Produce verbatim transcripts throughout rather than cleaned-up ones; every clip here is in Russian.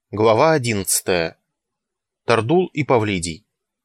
Глава одиннадцатая. Тардул и Павлидий.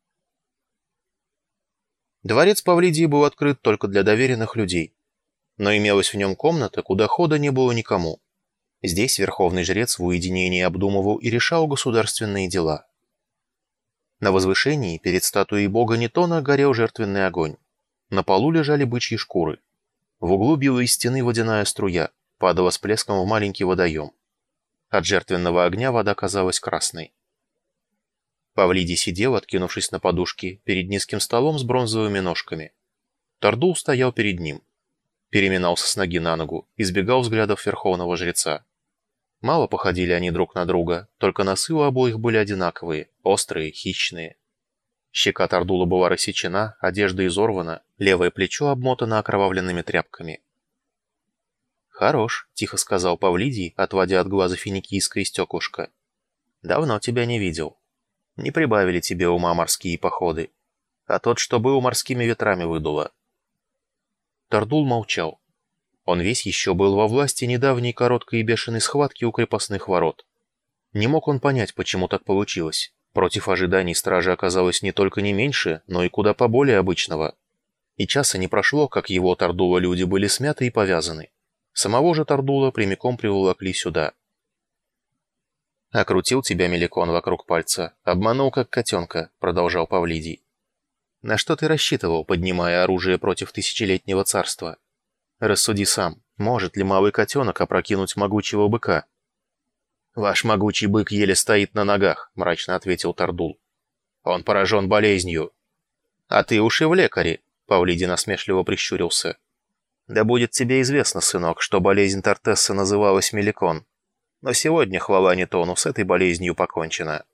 Дворец Павлидия был открыт только для доверенных людей, но имелась в нем комната, куда хода не было никому. Здесь верховный жрец в уединении обдумывал и решал государственные дела. На возвышении перед статуей бога Нетона горел жертвенный огонь. На полу лежали бычьи шкуры. В углу била из стены водяная струя, падала с плеском в маленький водоем. От жертвенного огня вода казалась красной. Павлидий сидел, откинувшись на подушки, перед низким столом с бронзовыми ножками. Тардул стоял перед ним. Переминался с ноги на ногу, избегал взглядов верховного жреца. Мало походили они друг на друга, только носы у обоих были одинаковые, острые, хищные. Щека Тардула была рассечена, одежда изорвана, левое плечо обмотано окровавленными тряпками. «Хорош», — тихо сказал Павлидий, отводя от глаза финикийское стеклышко. «Давно тебя не видел. Не прибавили тебе ума морские походы, а тот, что был, морскими ветрами выдуло». Тардул молчал. Он весь еще был во власти недавней короткой и бешеной схватки у крепостных ворот. Не мог он понять, почему так получилось. Против ожиданий стражи оказалось не только не меньше, но и куда поболее обычного. И часа не прошло, как его Тардула люди были смяты и повязаны. Самого же Тардула прямиком приволокли сюда. «Окрутил тебя Меликон вокруг пальца, обманул как котенка», — продолжал Павлидий. «На что ты рассчитывал, поднимая оружие против тысячелетнего царства? Рассуди сам, может ли малый котенок опрокинуть могучего быка?» «Ваш могучий бык еле стоит на ногах», — мрачно ответил Тардул. «Он поражен болезнью». «А ты уж и в лекаре», — Павлидий насмешливо прищурился. «Да будет тебе известно, сынок, что болезнь Тартесса называлась Меликон. Но сегодня, хвала Нетону, с этой болезнью покончено».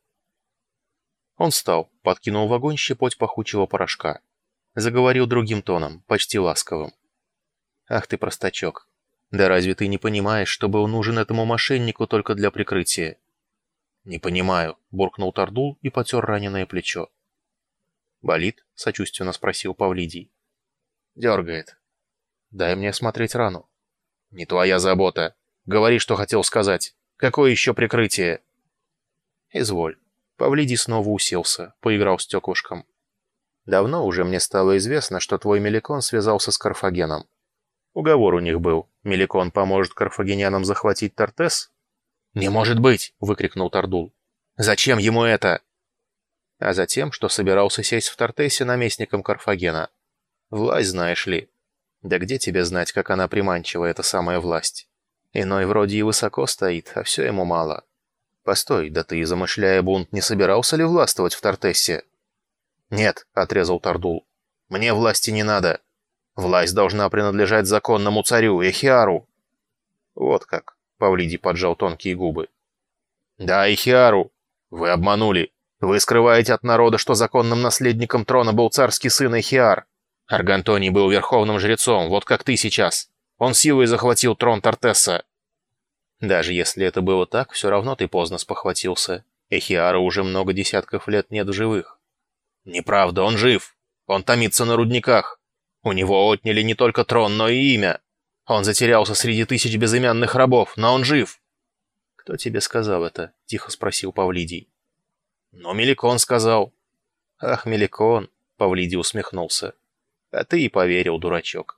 Он встал, подкинул в огонь щепоть пахучего порошка. Заговорил другим тоном, почти ласковым. «Ах ты, простачок! Да разве ты не понимаешь, что был нужен этому мошеннику только для прикрытия?» «Не понимаю», — буркнул Тардул и потер раненое плечо. «Болит?» — сочувственно спросил Павлидий. «Дергает». «Дай мне осмотреть рану». «Не твоя забота. Говори, что хотел сказать. Какое еще прикрытие?» «Изволь». Павлидий снова уселся, поиграл стеклышком. «Давно уже мне стало известно, что твой Меликон связался с Карфагеном. Уговор у них был. Меликон поможет карфагенянам захватить Тартесс?» «Не может быть!» — выкрикнул Тардул. «Зачем ему это?» «А затем, что собирался сесть в Тартессе наместником Карфагена. Власть, знаешь ли. Да где тебе знать, как она приманчива, эта самая власть? Иной вроде и высоко стоит, а все ему мало. Постой, да ты, замышляя бунт, не собирался ли властвовать в Тартессе?» «Нет», — отрезал Тардул. «Мне власти не надо. Власть должна принадлежать законному царю, Эхиару». «Вот как», — Павлидий поджал тонкие губы. «Да, Эхиару. Вы обманули. Вы скрываете от народа, что законным наследником трона был царский сын Эхиар. Аргантоний был верховным жрецом, вот как ты сейчас. Он силой захватил трон Тартесса». «Даже если это было так, все равно ты поздно спохватился. Эхиара уже много десятков лет нет в живых». «Неправда, он жив. Он томится на рудниках. У него отняли не только трон, но и имя. Он затерялся среди тысяч безымянных рабов, но он жив». «Кто тебе сказал это?» — тихо спросил Павлидий. «Но Меликон сказал». «Ах, Меликон!» — Павлидий усмехнулся. «А ты и поверил, дурачок».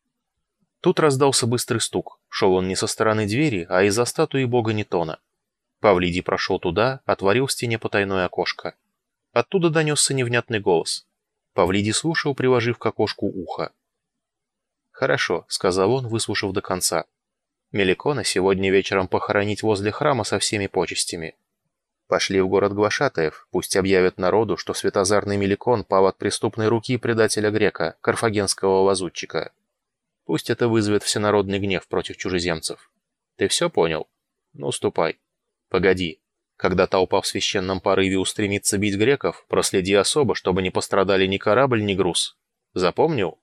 Тут раздался быстрый стук. Шел он не со стороны двери, а из-за статуи бога Нетона. Павлидий прошел туда, отворил в стене потайное окошко. Оттуда донесся невнятный голос. Павлидий слушал, приложив к окошку ухо. «Хорошо», — сказал он, выслушав до конца. «Меликона сегодня вечером похоронить возле храма со всеми почестями. Пошли в город глашатаев, пусть объявят народу, что светозарный Меликон пал от преступной руки предателя грека, карфагенского лазутчика. Пусть это вызовет всенародный гнев против чужеземцев. Ты все понял? Ну, ступай. Погоди. Когда толпа в священном порыве устремится бить греков, проследи особо, чтобы не пострадали ни корабль, ни груз. Запомнил?»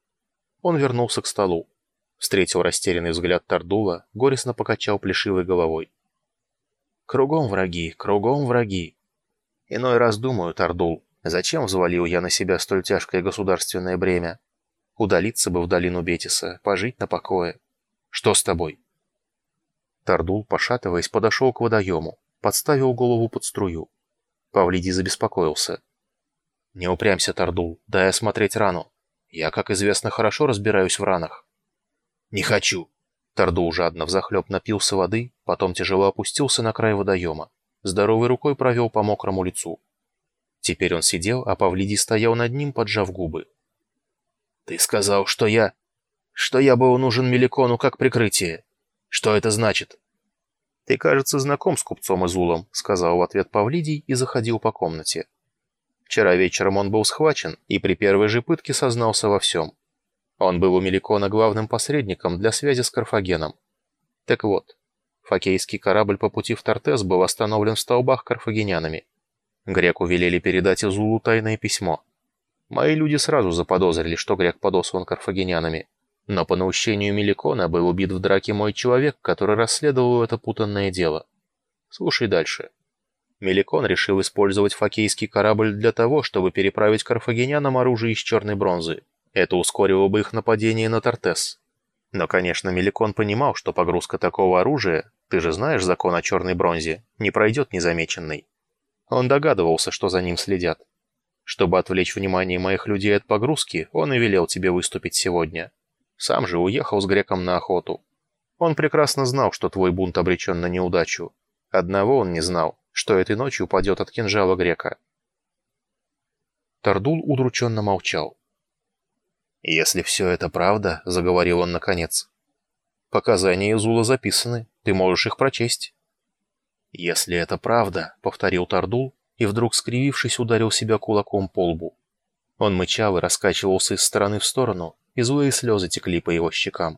Он вернулся к столу. Встретил растерянный взгляд Тардула, горестно покачал плешивой головой. «Кругом враги, кругом враги. Иной раз думаю, Тардул, зачем взвалил я на себя столь тяжкое государственное бремя? Удалиться бы в долину Бетиса, пожить на покое. Что с тобой?» Тардул, пошатываясь, подошел к водоему, подставил голову под струю. Павлидий забеспокоился. «Не упрямься, Тардул, дай осмотреть рану. Я, как известно, хорошо разбираюсь в ранах». «Не хочу». Тардул жадно взахлеб напился воды, потом тяжело опустился на край водоема. Здоровой рукой провел по мокрому лицу. Теперь он сидел, а Павлидий стоял над ним, поджав губы. «Ты сказал, что я... что я был нужен Меликону как прикрытие. Что это значит?» «Ты, кажется, знаком с купцом Изулом», — сказал в ответ Павлидий и заходил по комнате. Вчера вечером он был схвачен и при первой же пытке сознался во всем. Он был у Меликона главным посредником для связи с Карфагеном. Так вот, фокейский корабль по пути в Тартес был остановлен в столбах карфагенянами. Греку велели передать Изулу тайное письмо. Мои люди сразу заподозрили, что грек подослан карфагенянами. Но по наущению Меликона был убит в драке мой человек, который расследовал это путанное дело. Слушай дальше. Меликон решил использовать фокейский корабль для того, чтобы переправить карфагенянам оружие из черной бронзы. Это ускорило бы их нападение на Тартес. Но, конечно, Меликон понимал, что погрузка такого оружия, ты же знаешь закон о черной бронзе, не пройдет незамеченной. Он догадывался, что за ним следят. Чтобы отвлечь внимание моих людей от погрузки, он и велел тебе выступить сегодня. Сам же уехал с греком на охоту. Он прекрасно знал, что твой бунт обречен на неудачу. Одного он не знал, что этой ночью упадет от кинжала грека. Тардул удрученно молчал. «Если все это правда, — заговорил он наконец, — показания Изула записаны, ты можешь их прочесть». «Если это правда, — повторил Тардул, и вдруг, скривившись, ударил себя кулаком по лбу. Он мычал и раскачивался из стороны в сторону, и злые слезы текли по его щекам.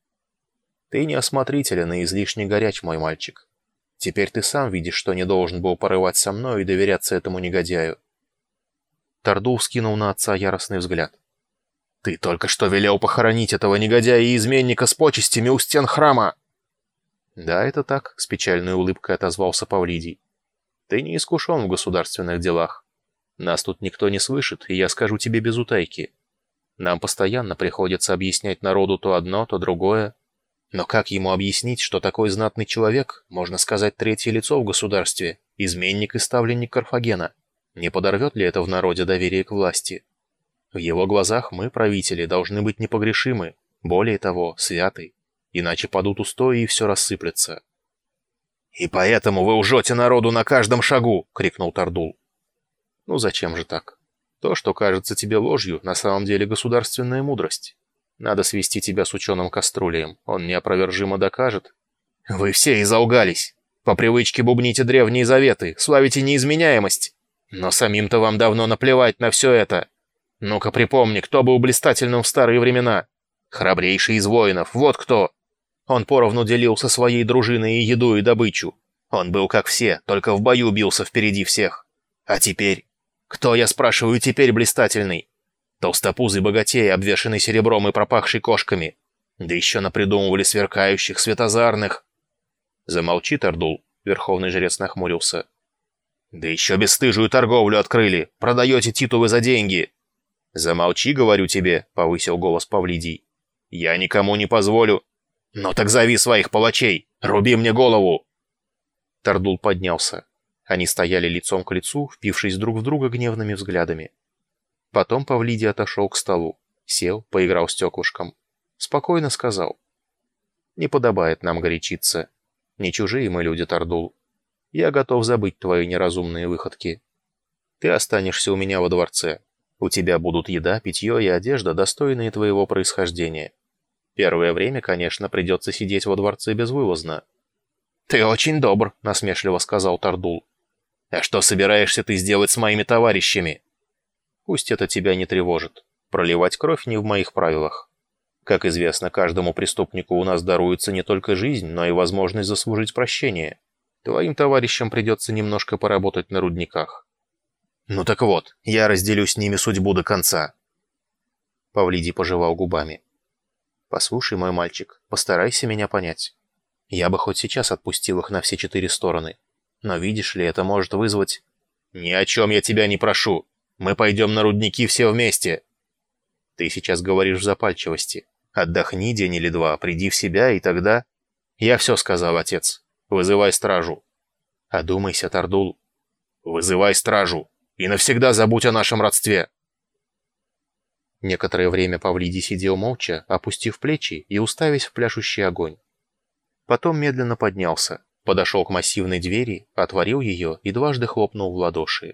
«Ты неосмотрителен и излишне горяч, мой мальчик. Теперь ты сам видишь, что не должен был порывать со мной и доверяться этому негодяю». Тардул вскинул на отца яростный взгляд. «Ты только что велел похоронить этого негодяя и изменника с почестями у стен храма!» «Да, это так», — с печальной улыбкой отозвался Павлидий. «Ты не искушен в государственных делах. Нас тут никто не слышит, и я скажу тебе без утайки. Нам постоянно приходится объяснять народу то одно, то другое. Но как ему объяснить, что такой знатный человек, можно сказать, третье лицо в государстве, изменник и ставленник Карфагена? Не подорвет ли это в народе доверие к власти? В его глазах мы, правители, должны быть непогрешимы, более того, святы, иначе падут устои и все рассыплется». «И поэтому вы лжете народу на каждом шагу!» — крикнул Тардул. «Ну зачем же так? То, что кажется тебе ложью, на самом деле государственная мудрость. Надо свести тебя с ученым Каструлием, он неопровержимо докажет». «Вы все изолгались! По привычке бубните древние заветы, славите неизменяемость! Но самим-то вам давно наплевать на все это! Ну-ка припомни, кто был блистательным в старые времена? Храбрейший из воинов, вот кто! Он поровну делился своей дружиной и еду, и добычу. Он был как все, только в бою бился впереди всех. А теперь? Кто, я спрашиваю, теперь блистательный? Толстопузый богатей, обвешанный серебром и пропахший кошками. Да еще напридумывали сверкающих, светозарных». «Замолчи, Тардул», — верховный жрец нахмурился. «Да еще бесстыжую торговлю открыли, продаете титулы за деньги». «Замолчи, говорю тебе», — повысил голос Павлидий. «Я никому не позволю». «Ну так зови своих палачей! Руби мне голову!» Тардул поднялся. Они стояли лицом к лицу, впившись друг в друга гневными взглядами. Потом Павлидий отошел к столу, сел, поиграл стеклышком. Спокойно сказал: «Не подобает нам горячиться. Не чужие мы люди, Тардул. Я готов забыть твои неразумные выходки. Ты останешься у меня во дворце. У тебя будут еда, питье и одежда, достойные твоего происхождения. Первое время, конечно, придется сидеть во дворце безвылазно». «Ты очень добр», — насмешливо сказал Тардул. «А что собираешься ты сделать с моими товарищами?» «Пусть это тебя не тревожит. Проливать кровь не в моих правилах. Как известно, каждому преступнику у нас даруется не только жизнь, но и возможность заслужить прощение. Твоим товарищам придется немножко поработать на рудниках». «Ну так вот, я разделю с ними судьбу до конца». Павлидий пожевал губами. «Послушай, мой мальчик, постарайся меня понять. Я бы хоть сейчас отпустил их на все четыре стороны. Но видишь ли, это может вызвать...» «Ни о чем я тебя не прошу. Мы пойдем на рудники все вместе». «Ты сейчас говоришь в запальчивости. Отдохни день или два, приди в себя, и тогда...» «Я все сказал, отец. Вызывай стражу». Одумайся, Тардул. Вызывай стражу и навсегда забудь о нашем родстве. Некоторое время Павлидий сидел молча, опустив плечи и уставясь в пляшущий огонь. Потом медленно поднялся, подошел к массивной двери, отворил ее и дважды хлопнул в ладоши.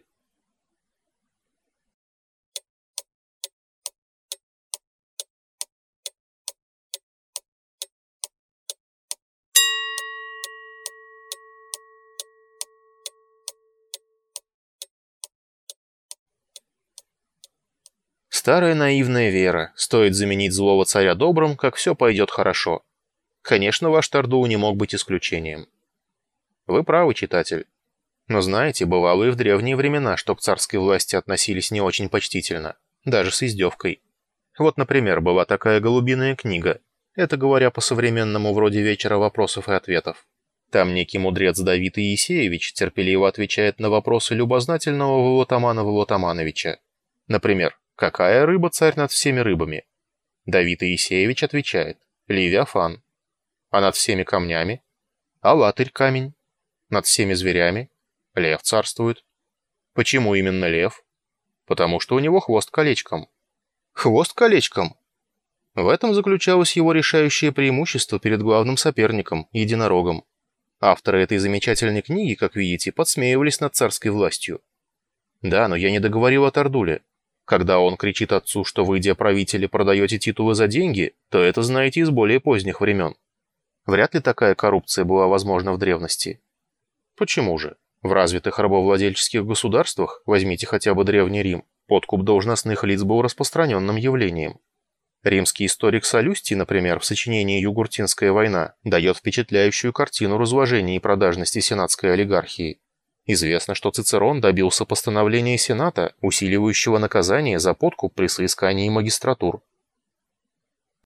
Старая наивная вера, стоит заменить злого царя добрым, как все пойдет хорошо. Конечно, ваш Тардул не мог быть исключением. Вы правы, читатель. Но знаете, бывало и в древние времена, что к царской власти относились не очень почтительно, даже с издевкой. Вот, например, была такая голубиная книга. Это, говоря по-современному, вроде вечера вопросов и ответов. Там некий мудрец Давид Иисеевич терпеливо отвечает на вопросы любознательного Волотамана Волотамановича. Например, какая рыба царь над всеми рыбами? Давид Иисеевич отвечает: Левиафан. А над всеми камнями? Алатырь камень. Над всеми зверями? Лев царствует. Почему именно лев? Потому что у него хвост колечком. Хвост колечком? В этом заключалось его решающее преимущество перед главным соперником, единорогом. Авторы этой замечательной книги, как видите, подсмеивались над царской властью. Да, но я не договорил о Тардуле. Когда он кричит отцу, что вы, правители, продаете титулы за деньги, то это знаете из более поздних времен. Вряд ли такая коррупция была возможна в древности. Почему же? В развитых рабовладельческих государствах, возьмите хотя бы Древний Рим, подкуп должностных лиц был распространенным явлением. Римский историк Солюстий, например, в сочинении «Югуртинская война» дает впечатляющую картину разложения и продажности сенатской олигархии. Известно, что Цицерон добился постановления Сената, усиливающего наказание за подкуп при соискании магистратур.